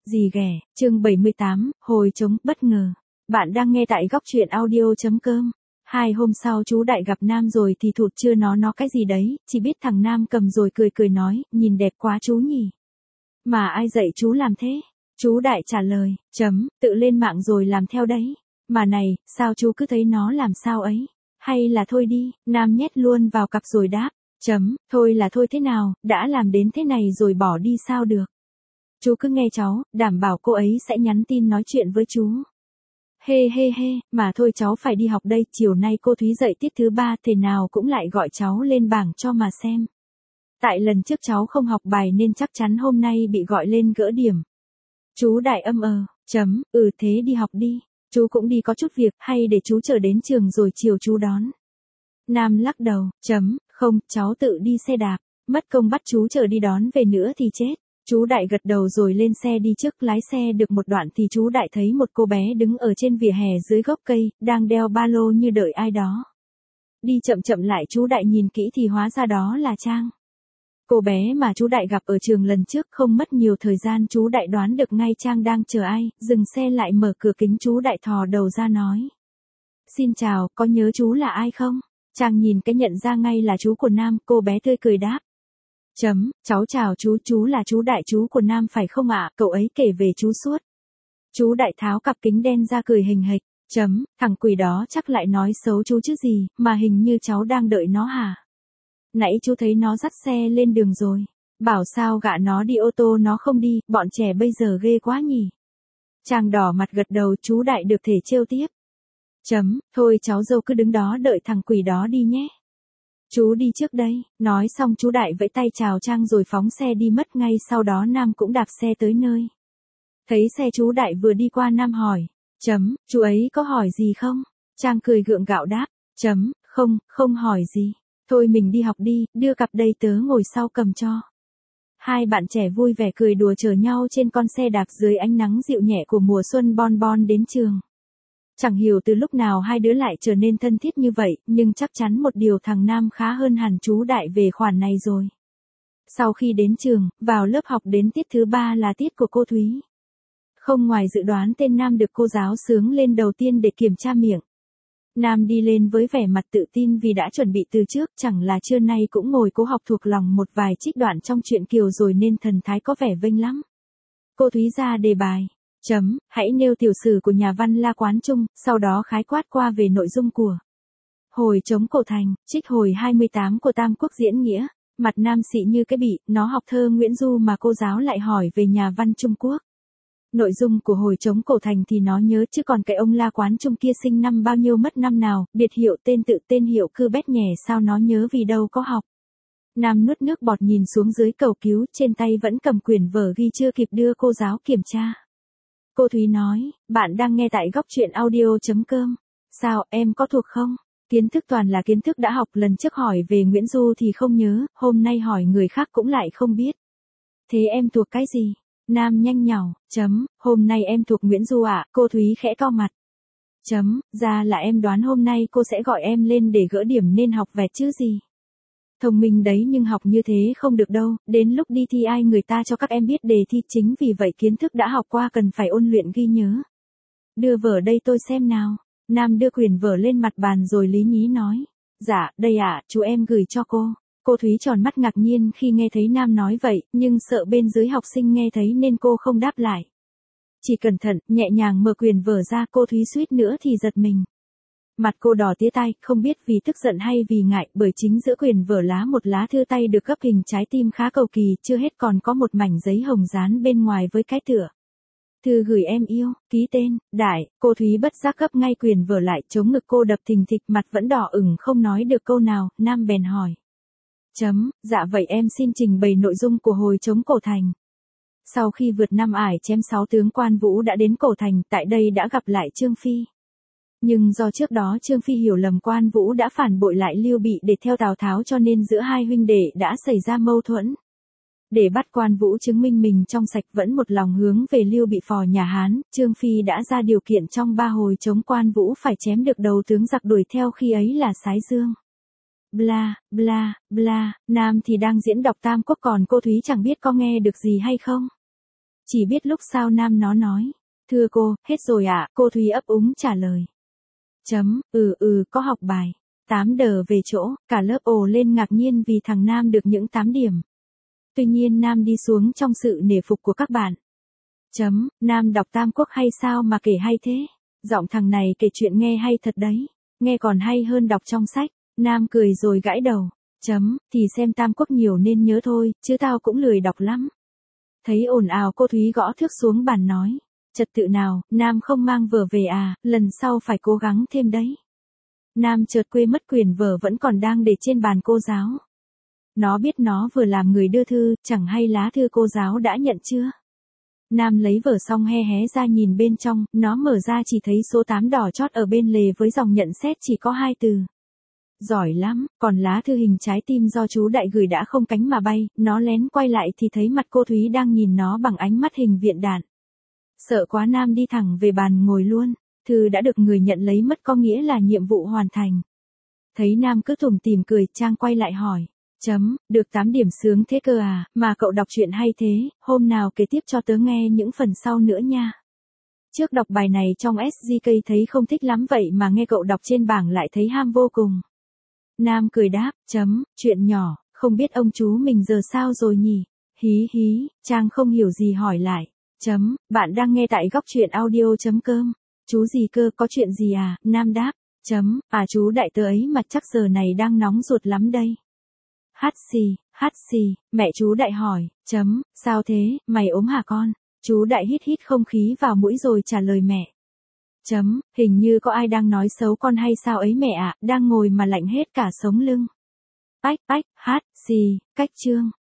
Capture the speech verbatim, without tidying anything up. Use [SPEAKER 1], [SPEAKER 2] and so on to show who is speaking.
[SPEAKER 1] Gì ghẻ, chương bảy mươi tám, hồi trống, bất ngờ. Bạn đang nghe tại góc truyện audio.com. Hai hôm sau chú Đại gặp Nam rồi thì thụt chưa nó nó cái gì đấy, chỉ biết thằng Nam cầm rồi cười cười nói, nhìn đẹp quá chú nhỉ. Mà ai dạy chú làm thế? Chú Đại trả lời, chấm, tự lên mạng rồi làm theo đấy. Mà này, sao chú cứ thấy nó làm sao ấy? Hay là thôi đi, Nam nhét luôn vào cặp rồi đáp, chấm, thôi là thôi thế nào, đã làm đến thế này rồi bỏ đi sao được. Chú cứ nghe cháu, đảm bảo cô ấy sẽ nhắn tin nói chuyện với chú. Hê hê hê, mà thôi cháu phải đi học đây, chiều nay cô Thúy dạy tiết thứ ba thế nào cũng lại gọi cháu lên bảng cho mà xem. Tại lần trước cháu không học bài nên chắc chắn hôm nay bị gọi lên gỡ điểm. Chú Đại âm ờ, chấm, ừ thế đi học đi, chú cũng đi có chút việc, hay để chú chờ đến trường rồi chiều chú đón. Nam lắc đầu, chấm, không, cháu tự đi xe đạp, mất công bắt chú chờ đi đón về nữa thì chết. Chú Đại gật đầu rồi lên xe đi trước, lái xe được một đoạn thì chú Đại thấy một cô bé đứng ở trên vỉa hè dưới gốc cây, đang đeo ba lô như đợi ai đó. Đi chậm chậm lại chú Đại nhìn kỹ thì hóa ra đó là Trang. Cô bé mà chú Đại gặp ở trường lần trước, không mất nhiều thời gian chú Đại đoán được ngay Trang đang chờ ai, dừng xe lại mở cửa kính chú Đại thò đầu ra nói. Xin chào, có nhớ chú là ai không? Trang nhìn cái nhận ra ngay là chú của Nam, cô bé tươi cười đáp. Chấm, cháu chào chú, chú là chú Đại chú của Nam phải không ạ, cậu ấy kể về chú suốt. Chú Đại tháo cặp kính đen ra cười hình hịch, chấm, thằng quỷ đó chắc lại nói xấu chú chứ gì, mà hình như cháu đang đợi nó hả? Nãy chú thấy nó dắt xe lên đường rồi, bảo sao gạ nó đi ô tô nó không đi, bọn trẻ bây giờ ghê quá nhỉ. Chàng đỏ mặt gật đầu, chú Đại được thể trêu tiếp. Chấm, thôi cháu dâu cứ đứng đó đợi thằng quỷ đó đi nhé. Chú đi trước đây, nói xong chú Đại vẫy tay chào Trang rồi phóng xe đi mất, ngay sau đó Nam cũng đạp xe tới nơi. Thấy xe chú Đại vừa đi qua, Nam hỏi, chấm, chú ấy có hỏi gì không? Trang cười gượng gạo đáp, chấm, không, không hỏi gì, thôi mình đi học đi, đưa cặp đây tớ ngồi sau cầm cho. Hai bạn trẻ vui vẻ cười đùa chở nhau trên con xe đạp dưới ánh nắng dịu nhẹ của mùa xuân bon bon đến trường. Chẳng hiểu từ lúc nào hai đứa lại trở nên thân thiết như vậy, nhưng chắc chắn một điều thằng Nam khá hơn hẳn chú Đại về khoản này rồi. Sau khi đến trường, vào lớp học đến tiết thứ ba là tiết của cô Thúy. Không ngoài dự đoán tên Nam được cô giáo xướng lên đầu tiên để kiểm tra miệng. Nam đi lên với vẻ mặt tự tin vì đã chuẩn bị từ trước, chẳng là trưa nay cũng ngồi cố học thuộc lòng một vài trích đoạn trong truyện Kiều rồi nên thần thái có vẻ vênh lắm. Cô Thúy ra đề bài. Chấm, hãy nêu tiểu sử của nhà văn La Quán Trung, sau đó khái quát qua về nội dung của Hồi trống cổ thành, trích hồi hai mươi tám của Tam Quốc diễn nghĩa. Mặt Nam xị như cái bị, nó học thơ Nguyễn Du mà cô giáo lại hỏi về nhà văn Trung Quốc. Nội dung của hồi trống cổ thành thì nó nhớ chứ còn cái ông La Quán Trung kia sinh năm bao nhiêu mất năm nào, biệt hiệu tên tự tên hiệu cư bét nhè sao nó nhớ vì đâu có học. Nam nuốt nước bọt nhìn xuống dưới cầu cứu, trên tay vẫn cầm quyển vở ghi chưa kịp đưa cô giáo kiểm tra. Cô Thúy nói, bạn đang nghe tại góc truyện audio.com. Sao, em có thuộc không? Kiến thức toàn là kiến thức đã học, lần trước hỏi về Nguyễn Du thì không nhớ, hôm nay hỏi người khác cũng lại không biết. Thế em thuộc cái gì? Nam nhanh nhảu, chấm, hôm nay em thuộc Nguyễn Du ạ, à? Cô Thúy khẽ cau mặt. Chấm, ra là em đoán hôm nay cô sẽ gọi em lên để gỡ điểm nên học vẹt chứ gì. Thông minh đấy nhưng học như thế không được đâu, đến lúc đi thi ai người ta cho các em biết đề thi, chính vì vậy kiến thức đã học qua cần phải ôn luyện ghi nhớ. Đưa vở đây tôi xem nào. Nam đưa quyển vở lên mặt bàn rồi lý nhí nói. Dạ, đây ạ, à, chú em gửi cho cô. Cô Thúy tròn mắt ngạc nhiên khi nghe thấy Nam nói vậy, nhưng sợ bên dưới học sinh nghe thấy nên cô không đáp lại. Chỉ cẩn thận, nhẹ nhàng mở quyển vở ra, cô Thúy suýt nữa thì giật mình. Mặt cô đỏ tía tai, không biết vì tức giận hay vì ngại, bởi chính giữa quyển vở lá một lá thư tay được gấp hình trái tim khá cầu kỳ, chưa hết còn có một mảnh giấy hồng dán bên ngoài với cái tựa. Thư gửi em yêu, ký tên, Đại. Cô Thúy bất giác gấp ngay quyển vở lại, chống ngực cô đập thình thịch, mặt vẫn đỏ ửng không nói được câu nào. Nam bèn hỏi. Chấm, dạ vậy em xin trình bày nội dung của hồi trống cổ thành. Sau khi vượt năm ải chém sáu tướng, Quan Vũ đã đến cổ thành, tại đây đã gặp lại Trương Phi. Nhưng do trước đó Trương Phi hiểu lầm Quan Vũ đã phản bội lại Lưu Bị để theo Tào Tháo cho nên giữa hai huynh đệ đã xảy ra mâu thuẫn. Để bắt Quan Vũ chứng minh mình trong sạch vẫn một lòng hướng về Lưu Bị phò nhà Hán, Trương Phi đã ra điều kiện trong ba hồi chống Quan Vũ phải chém được đầu tướng giặc đuổi theo khi ấy là Sái Dương. Bla, bla, bla, Nam thì đang diễn đọc Tam Quốc còn cô Thúy chẳng biết có nghe được gì hay không. Chỉ biết lúc sau Nam nó nói. Thưa cô, hết rồi ạ, cô Thúy ấp úng trả lời. Chấm, ừ ừ, có học bài. tám đờ về chỗ, cả lớp ồ lên ngạc nhiên vì thằng Nam được những tám điểm. Tuy nhiên Nam đi xuống trong sự nể phục của các bạn. Chấm, Nam đọc Tam Quốc hay sao mà kể hay thế? Giọng thằng này kể chuyện nghe hay thật đấy. Nghe còn hay hơn đọc trong sách. Nam cười rồi gãi đầu. Chấm, thì xem Tam Quốc nhiều nên nhớ thôi, chứ tao cũng lười đọc lắm. Thấy ồn ào cô Thúy gõ thước xuống bàn nói. Trật tự nào, Nam không mang vở về à, lần sau phải cố gắng thêm đấy. Nam chợt quên mất quyển vở vẫn còn đang để trên bàn cô giáo. Nó biết nó vừa làm người đưa thư, chẳng hay lá thư cô giáo đã nhận chưa. Nam lấy vở xong he hé ra nhìn bên trong, nó mở ra chỉ thấy số tám đỏ chót ở bên lề với dòng nhận xét chỉ có hai từ. Giỏi lắm, còn lá thư hình trái tim do chú Đại gửi đã không cánh mà bay, nó lén quay lại thì thấy mặt cô Thúy đang nhìn nó bằng ánh mắt hình viện đạn. Sợ quá Nam đi thẳng về bàn ngồi luôn, thư đã được người nhận lấy mất có nghĩa là nhiệm vụ hoàn thành. Thấy Nam cứ tủm tỉm cười, Trang quay lại hỏi. Chấm, được tám điểm sướng thế cơ à, mà cậu đọc truyện hay thế, hôm nào kể tiếp cho tớ nghe những phần sau nữa nha. Trước đọc bài này trong ét giê ca thấy không thích lắm vậy mà nghe cậu đọc trên bảng lại thấy ham vô cùng. Nam cười đáp, chấm, chuyện nhỏ, không biết ông chú mình giờ sao rồi nhỉ? Hí hí, Trang không hiểu gì hỏi lại. Chấm, bạn đang nghe tại góc truyện audio.com. Chú gì cơ, có chuyện gì à? Nam đáp. Chấm, à chú Đại tớ ấy mà chắc giờ này đang nóng ruột lắm đây. Hát xì, hát xì, mẹ chú Đại hỏi. Chấm, sao thế, mày ốm hả con? Chú Đại hít hít không khí vào mũi rồi trả lời mẹ. Chấm, hình như có ai đang nói xấu con hay sao ấy mẹ ạ, đang ngồi mà lạnh hết cả sống lưng. Ách, ách, hát, xì, cách chương.